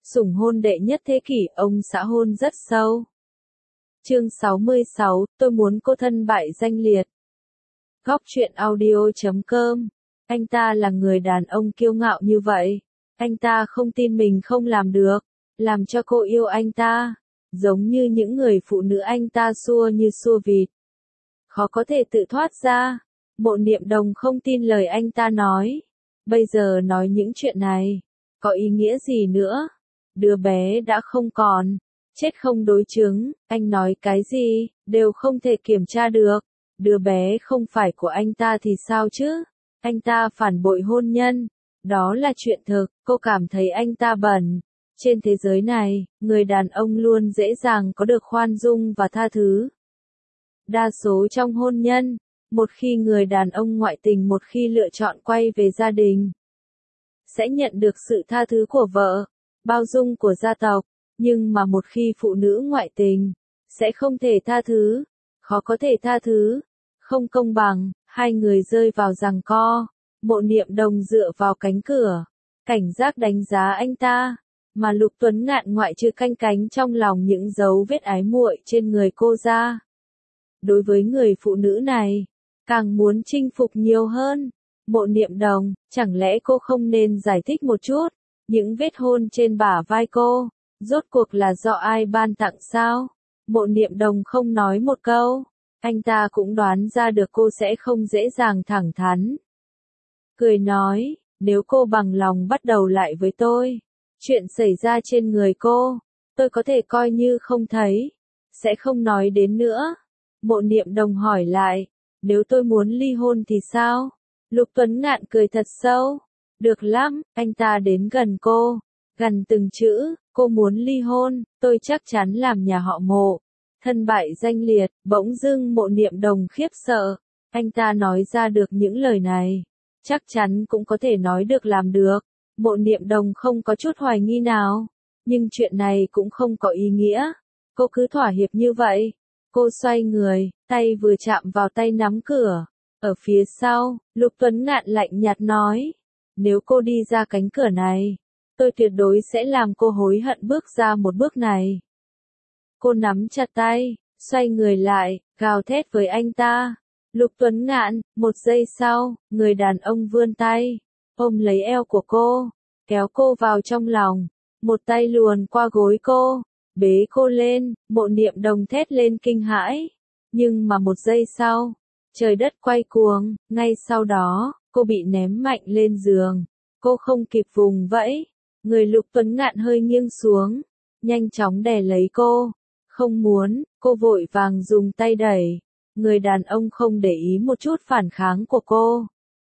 Sủng hôn đệ nhất thế kỷ, ông xã hôn rất sâu. Chương 66, tôi muốn cô thân bại danh liệt. Góc truyện audio.com. Anh ta là người đàn ông kiêu ngạo như vậy. Anh ta không tin mình không làm được, làm cho cô yêu anh ta, giống như những người phụ nữ anh ta xua như xua vịt. Khó có thể tự thoát ra. Mộ Niệm Đồng không tin lời anh ta nói. Bây giờ nói những chuyện này, có ý nghĩa gì nữa? Đứa bé đã không còn, chết không đối chứng, anh nói cái gì, đều không thể kiểm tra được. Đứa bé không phải của anh ta thì sao chứ? Anh ta phản bội hôn nhân, đó là chuyện thực, cô cảm thấy anh ta bẩn. Trên thế giới này, người đàn ông luôn dễ dàng có được khoan dung và tha thứ. Đa số trong hôn nhân, một khi người đàn ông ngoại tình một khi lựa chọn quay về gia đình, sẽ nhận được sự tha thứ của vợ, bao dung của gia tộc, nhưng mà một khi phụ nữ ngoại tình, sẽ không thể tha thứ, khó có thể tha thứ, không công bằng, hai người rơi vào giằng co. Mộ Niệm Đồng dựa vào cánh cửa, cảnh giác đánh giá anh ta, mà Lục Tuấn Ngạn ngoại trừ canh cánh trong lòng những dấu vết ái muội trên người cô ra. Đối với người phụ nữ này, càng muốn chinh phục nhiều hơn. Mộ Niệm Đồng, chẳng lẽ cô không nên giải thích một chút, những vết hôn trên bả vai cô, rốt cuộc là do ai ban tặng sao? Mộ Niệm Đồng không nói một câu, anh ta cũng đoán ra được cô sẽ không dễ dàng thẳng thắn. Cười nói, nếu cô bằng lòng bắt đầu lại với tôi, chuyện xảy ra trên người cô, tôi có thể coi như không thấy, sẽ không nói đến nữa. Mộ Niệm Đồng hỏi lại, nếu tôi muốn ly hôn thì sao? Lục Tuấn Ngạn cười thật sâu, được lắm, anh ta đến gần cô, gần từng chữ, cô muốn ly hôn, tôi chắc chắn làm nhà họ Mộ thân bại danh liệt. Bỗng dưng Mộ Niệm Đồng khiếp sợ, anh ta nói ra được những lời này, chắc chắn cũng có thể nói được làm được. Mộ Niệm Đồng không có chút hoài nghi nào, nhưng chuyện này cũng không có ý nghĩa, cô cứ thỏa hiệp như vậy. Cô xoay người, tay vừa chạm vào tay nắm cửa. Ở phía sau, Lục Tuấn Ngạn lạnh nhạt nói, nếu cô đi ra cánh cửa này, tôi tuyệt đối sẽ làm cô hối hận bước ra một bước này. Cô nắm chặt tay, xoay người lại, gào thét với anh ta. Lục Tuấn Ngạn, một giây sau, người đàn ông vươn tay, ôm lấy eo của cô, kéo cô vào trong lòng, một tay luồn qua gối cô, bế cô lên. Mộ Niệm Đồng thét lên kinh hãi, nhưng mà một giây sau, trời đất quay cuồng, ngay sau đó, cô bị ném mạnh lên giường, cô không kịp vùng vẫy, người Lục Tuấn Ngạn hơi nghiêng xuống, nhanh chóng đè lấy cô, không muốn, cô vội vàng dùng tay đẩy, người đàn ông không để ý một chút phản kháng của cô,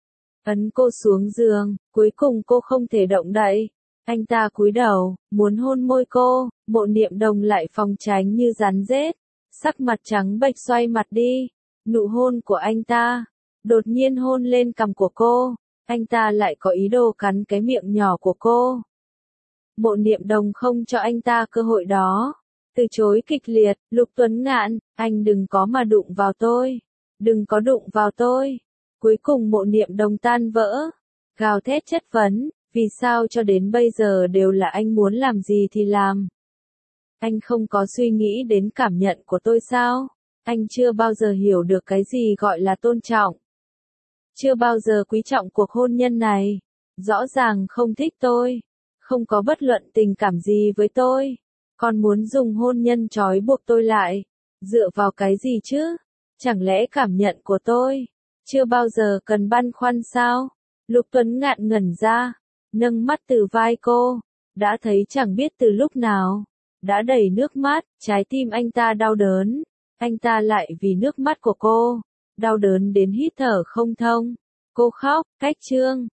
ấn cô xuống giường, cuối cùng cô không thể động đậy. Anh ta cúi đầu, muốn hôn môi cô, Mộ Niệm Đồng lại phòng tránh như rắn rết, sắc mặt trắng bệch xoay mặt đi. Nụ hôn của anh ta, đột nhiên hôn lên cằm của cô, anh ta lại có ý đồ cắn cái miệng nhỏ của cô. Mộ Niệm Đồng không cho anh ta cơ hội đó, từ chối kịch liệt. Lục Tuấn Ngạn, anh đừng có mà đụng vào tôi, đừng có đụng vào tôi. Cuối cùng Mộ Niệm Đồng tan vỡ, gào thét chất vấn, vì sao cho đến bây giờ đều là anh muốn làm gì thì làm? Anh không có suy nghĩ đến cảm nhận của tôi sao? Anh chưa bao giờ hiểu được cái gì gọi là tôn trọng. Chưa bao giờ quý trọng cuộc hôn nhân này. Rõ ràng không thích tôi, không có bất luận tình cảm gì với tôi, còn muốn dùng hôn nhân trói buộc tôi lại. Dựa vào cái gì chứ? Chẳng lẽ cảm nhận của tôi chưa bao giờ cần băn khoăn sao? Lục Tuấn Ngạn ngẩn ra, nâng mắt từ vai cô, đã thấy chẳng biết từ lúc nào, đã đầy nước mắt, trái tim anh ta đau đớn, anh ta lại vì nước mắt của cô, đau đớn đến hít thở không thông. Cô khóc, cách trương,